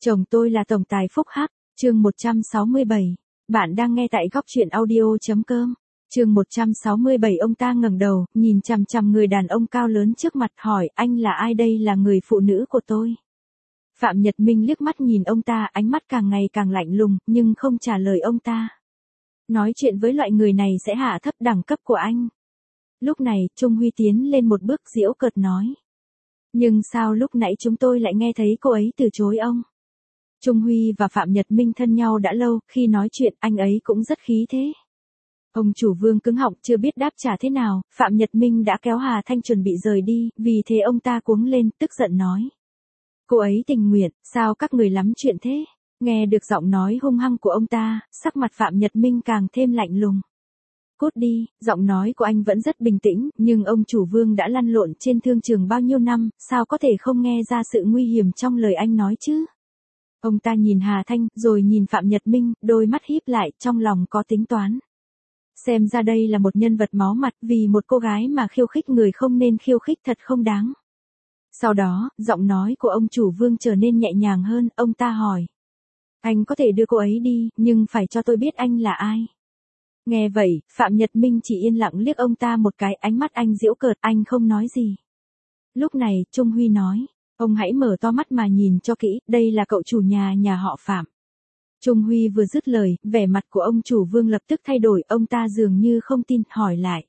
Chồng tôi là tổng tài Phúc Hắc, chương 167. Bạn đang nghe tại góc truyện audio.com. Chương 167. Ông ta ngẩng đầu, nhìn chằm chằm người đàn ông cao lớn trước mặt, hỏi: anh là ai? Đây là người phụ nữ của tôi. Phạm Nhật Minh liếc mắt nhìn ông ta, ánh mắt càng ngày càng lạnh lùng, nhưng không trả lời ông ta. Nói chuyện với loại người này sẽ hạ thấp đẳng cấp của anh. Lúc này, Trung Huy tiến lên một bước, giễu cợt nói: nhưng sao lúc nãy chúng tôi lại nghe thấy cô ấy từ chối ông? Trung Huy và Phạm Nhật Minh thân nhau đã lâu, khi nói chuyện anh ấy cũng rất khí thế. Ông chủ Vương cứng họng chưa biết đáp trả thế nào, Phạm Nhật Minh đã kéo Hà Thanh chuẩn bị rời đi, vì thế ông ta cuống lên, tức giận nói: cô ấy tình nguyện, sao các người lắm chuyện thế? Nghe được giọng nói hung hăng của ông ta, sắc mặt Phạm Nhật Minh càng thêm lạnh lùng. Cút đi, giọng nói của anh vẫn rất bình tĩnh, nhưng ông chủ Vương đã lăn lộn trên thương trường bao nhiêu năm, sao có thể không nghe ra sự nguy hiểm trong lời anh nói chứ? Ông ta nhìn Hà Thanh, rồi nhìn Phạm Nhật Minh, đôi mắt híp lại, trong lòng có tính toán. Xem ra đây là một nhân vật máu mặt, vì một cô gái mà khiêu khích người không nên khiêu khích thật không đáng. Sau đó, giọng nói của ông chủ Vương trở nên nhẹ nhàng hơn, ông ta hỏi: anh có thể đưa cô ấy đi, nhưng phải cho tôi biết anh là ai. Nghe vậy, Phạm Nhật Minh chỉ yên lặng liếc ông ta một cái, ánh mắt anh giễu cợt, anh không nói gì. Lúc này, Trung Huy nói: ông hãy mở to mắt mà nhìn cho kỹ, đây là cậu chủ nhà họ Phạm. Trung Huy vừa dứt lời, vẻ mặt của ông chủ Vương lập tức thay đổi, ông ta dường như không tin, hỏi lại: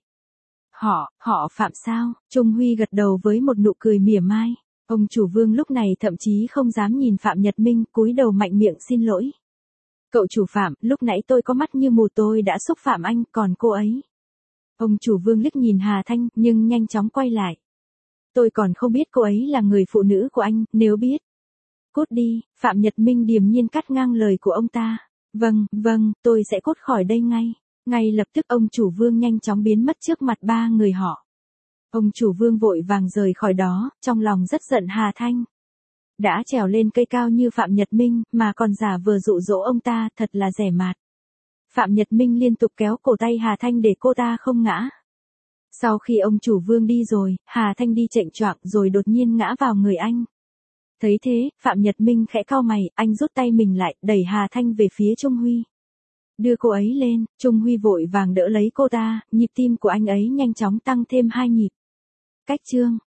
họ Phạm sao? Trung Huy gật đầu với một nụ cười mỉa mai. Ông chủ Vương lúc này thậm chí không dám nhìn Phạm Nhật Minh, cúi đầu mạnh miệng xin lỗi. Cậu chủ Phạm, lúc nãy tôi có mắt như mù, tôi đã xúc phạm anh, còn cô ấy. Ông chủ Vương liếc nhìn Hà Thanh, nhưng nhanh chóng quay lại. Tôi còn không biết cô ấy là người phụ nữ của anh, nếu biết. Cút đi, Phạm Nhật Minh điềm nhiên cắt ngang lời của ông ta. Vâng, tôi sẽ cút khỏi đây ngay. Ngay lập tức ông chủ Vương nhanh chóng biến mất trước mặt ba người họ. Ông chủ Vương vội vàng rời khỏi đó, trong lòng rất giận Hà Thanh. Đã trèo lên cây cao như Phạm Nhật Minh, mà còn giả vờ dụ dỗ ông ta, thật là rẻ mạt. Phạm Nhật Minh liên tục kéo cổ tay Hà Thanh để cô ta không ngã. Sau khi ông chủ Vương đi rồi, Hà Thanh đi chệnh choạng rồi đột nhiên ngã vào người anh. Thấy thế, Phạm Nhật Minh khẽ cau mày, anh rút tay mình lại, đẩy Hà Thanh về phía Trung Huy. Đưa cô ấy lên, Trung Huy vội vàng đỡ lấy cô ta, nhịp tim của anh ấy nhanh chóng tăng thêm 2 nhịp. Cách chương